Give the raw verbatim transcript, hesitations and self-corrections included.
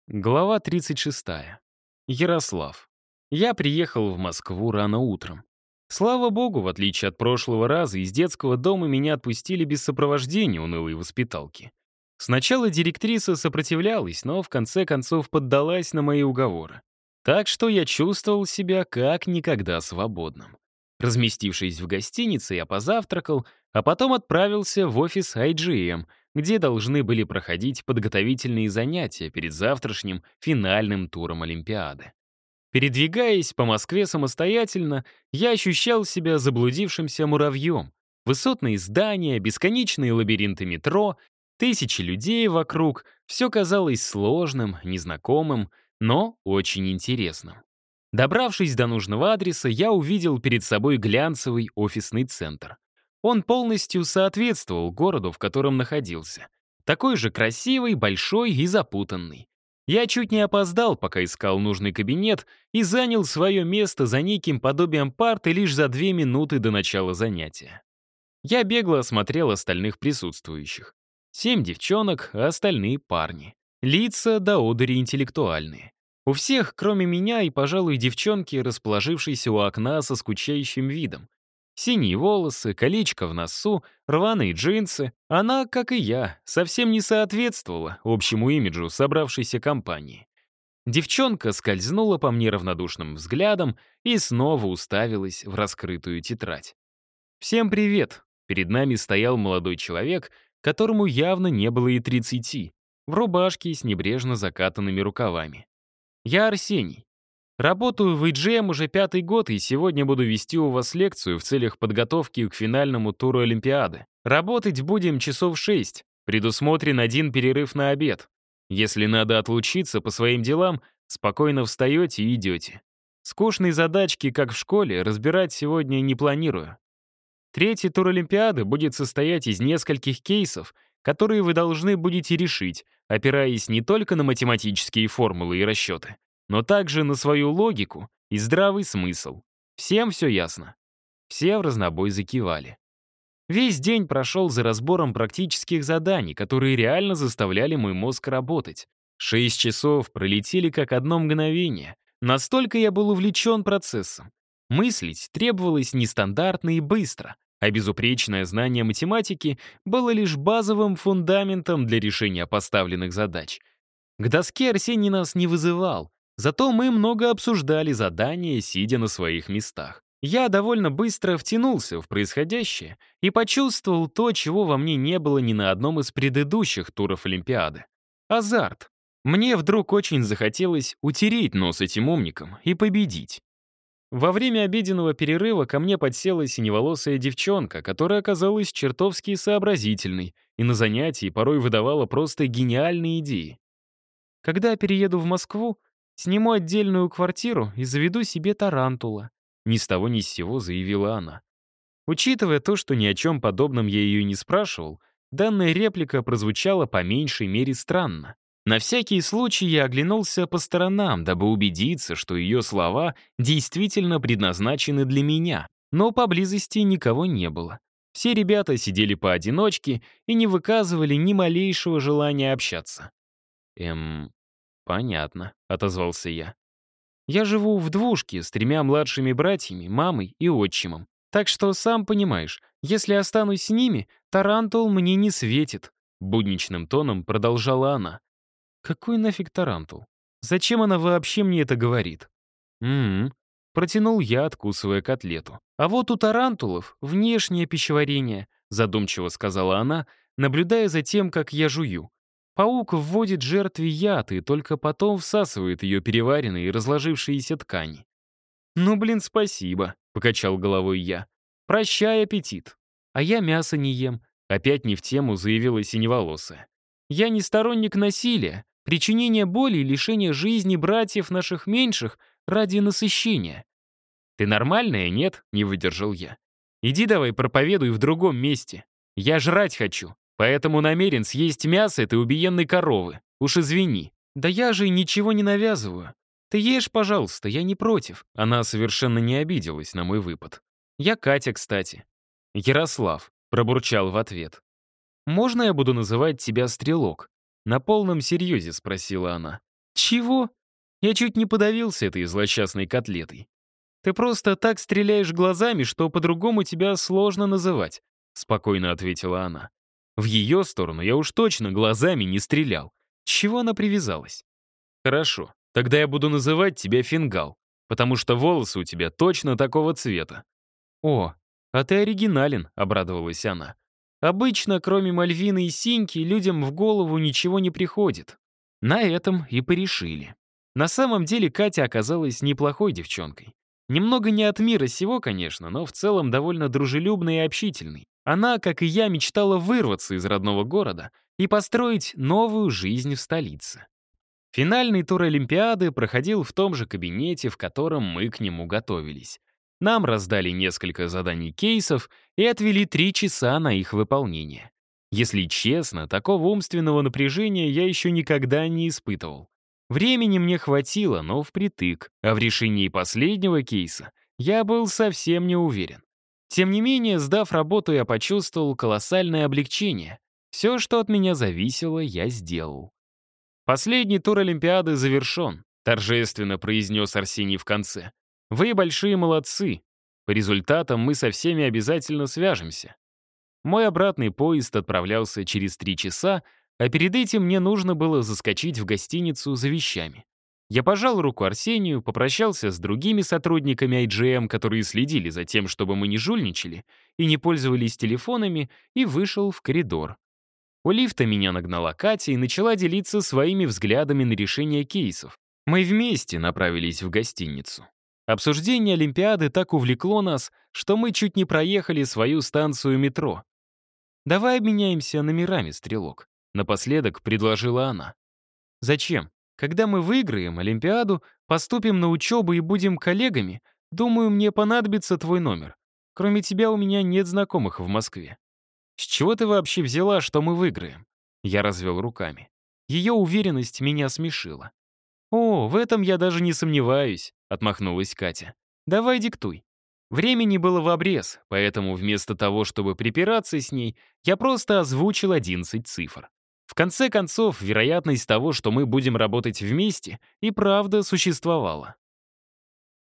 Глава тридцать шесть. Ярослав. Я приехал в Москву рано утром. Слава богу, в отличие от прошлого раза, из детского дома меня отпустили без сопровождения унылой воспиталки. Сначала директриса сопротивлялась, но в конце концов поддалась на мои уговоры. Так что я чувствовал себя как никогда свободным. Разместившись в гостинице, я позавтракал, а потом отправился в офис ай джи эм, где должны были проходить подготовительные занятия перед завтрашним финальным туром Олимпиады. Передвигаясь по Москве самостоятельно, я ощущал себя заблудившимся муравьем. Высотные здания, бесконечные лабиринты метро, тысячи людей вокруг — все казалось сложным, незнакомым, но очень интересным. Добравшись до нужного адреса, я увидел перед собой глянцевый офисный центр. Он полностью соответствовал городу, в котором находился. Такой же красивый, большой и запутанный. Я чуть не опоздал, пока искал нужный кабинет, и занял свое место за неким подобием парты лишь за две минуты до начала занятия. Я бегло осмотрел остальных присутствующих. Семь девчонок, а остальные парни. Лица до одури интеллектуальные. У всех, кроме меня и, пожалуй, девчонки, расположившейся у окна со скучающим видом. Синие волосы, колечко в носу, рваные джинсы. Она, как и я, совсем не соответствовала общему имиджу собравшейся компании. Девчонка скользнула по мне равнодушным взглядом и снова уставилась в раскрытую тетрадь. «Всем привет!» Перед нами стоял молодой человек, которому явно не было и тридцати, в рубашке с небрежно закатанными рукавами. «Я Арсений. Работаю в ай джи эм уже пятый год, и сегодня буду вести у вас лекцию в целях подготовки к финальному туру Олимпиады. Работать будем часов шесть, предусмотрен один перерыв на обед. Если надо отлучиться по своим делам, спокойно встаете и идете. Скучные задачки, как в школе, разбирать сегодня не планирую. Третий тур Олимпиады будет состоять из нескольких кейсов, которые вы должны будете решить, опираясь не только на математические формулы и расчеты, но также на свою логику и здравый смысл. Всем все ясно?» Все в разнобой закивали. Весь день прошел за разбором практических заданий, которые реально заставляли мой мозг работать. Шесть часов пролетели как одно мгновение. Настолько я был увлечен процессом. Мыслить требовалось нестандартно и быстро, а безупречное знание математики было лишь базовым фундаментом для решения поставленных задач. К доске Арсений нас не вызывал, зато мы много обсуждали задания, сидя на своих местах. Я довольно быстро втянулся в происходящее и почувствовал то, чего во мне не было ни на одном из предыдущих туров Олимпиады. Азарт. Мне вдруг очень захотелось утереть нос этим умникам и победить. Во время обеденного перерыва ко мне подсела синеволосая девчонка, которая оказалась чертовски сообразительной и на занятии порой выдавала просто гениальные идеи. «Когда перееду в Москву, сниму отдельную квартиру и заведу себе тарантула», ни с того ни с сего заявила она. Учитывая то, что ни о чем подобном я ее не спрашивал, данная реплика прозвучала по меньшей мере странно. На всякий случай я оглянулся по сторонам, дабы убедиться, что ее слова действительно предназначены для меня, но поблизости никого не было. Все ребята сидели поодиночке и не выказывали ни малейшего желания общаться. «Эм, понятно», — отозвался я. «Я живу в двушке с тремя младшими братьями, мамой и отчимом. Так что, сам понимаешь, если останусь с ними, тарантул мне не светит», — будничным тоном продолжала она. «Какой нафиг тарантул? Зачем она вообще мне это говорит?» «М-м-м», протянул я, откусывая котлету. «А вот у тарантулов внешнее пищеварение», — задумчиво сказала она, наблюдая за тем, как я жую. «Паук вводит жертве яд и только потом всасывает ее переваренные и разложившиеся ткани». «Ну, блин, спасибо», — покачал головой я. «Прощай аппетит». «А я мясо не ем», — опять не в тему заявила синеволосая. «Я не сторонник насилия, причинения боли и лишения жизни братьев наших меньших ради насыщения». «Ты нормальная, нет?» — не выдержал я. «Иди давай проповедуй в другом месте. Я жрать хочу, поэтому намерен съесть мясо этой убиенной коровы. Уж извини». «Да я же ничего не навязываю. Ты ешь, пожалуйста, я не против». Она совершенно не обиделась на мой выпад. «Я Катя, кстати». «Ярослав», — пробурчал в ответ. «Можно я буду называть тебя Стрелок?» На полном серьезе спросила она. Чего? Я чуть не подавился этой злосчастной котлетой. Ты просто так стреляешь глазами, что по-другому тебя сложно называть, спокойно ответила она. В ее сторону я уж точно глазами не стрелял. Чего она привязалась? Хорошо, тогда я буду называть тебя Фингал, потому что волосы у тебя точно такого цвета. О, а ты оригинален, обрадовалась она. Обычно, кроме Мальвины и Синьки, людям в голову ничего не приходит. На этом и порешили. На самом деле Катя оказалась неплохой девчонкой. Немного не от мира сего, конечно, но в целом довольно дружелюбной и общительной. Она, как и я, мечтала вырваться из родного города и построить новую жизнь в столице. Финальный тур Олимпиады проходил в том же кабинете, в котором мы к нему готовились. Нам раздали несколько заданий кейсов и отвели три часа на их выполнение. Если честно, такого умственного напряжения я еще никогда не испытывал. Времени мне хватило, но впритык, а в решении последнего кейса я был совсем не уверен. Тем не менее, сдав работу, я почувствовал колоссальное облегчение. Все, что от меня зависело, я сделал. «Последний тур Олимпиады завершен», — торжественно произнес Арсений в конце. «Вы большие молодцы. По результатам мы со всеми обязательно свяжемся». Мой обратный поезд отправлялся через три часа, а перед этим мне нужно было заскочить в гостиницу за вещами. Я пожал руку Арсению, попрощался с другими сотрудниками ай джи эм, которые следили за тем, чтобы мы не жульничали и не пользовались телефонами, и вышел в коридор. У лифта меня нагнала Катя и начала делиться своими взглядами на решение кейсов. Мы вместе направились в гостиницу. Обсуждение Олимпиады так увлекло нас, что мы чуть не проехали свою станцию метро. «Давай обменяемся номерами, Стрелок», — напоследок предложила она. «Зачем? Когда мы выиграем Олимпиаду, поступим на учебу и будем коллегами, думаю, мне понадобится твой номер. Кроме тебя у меня нет знакомых в Москве». «С чего ты вообще взяла, что мы выиграем?» Я развел руками. Ее уверенность меня смешила. «О, в этом я даже не сомневаюсь», — отмахнулась Катя. «Давай диктуй». Времени было в обрез, поэтому вместо того, чтобы припираться с ней, я просто озвучил одиннадцать цифр. В конце концов, вероятность того, что мы будем работать вместе, и правда существовала.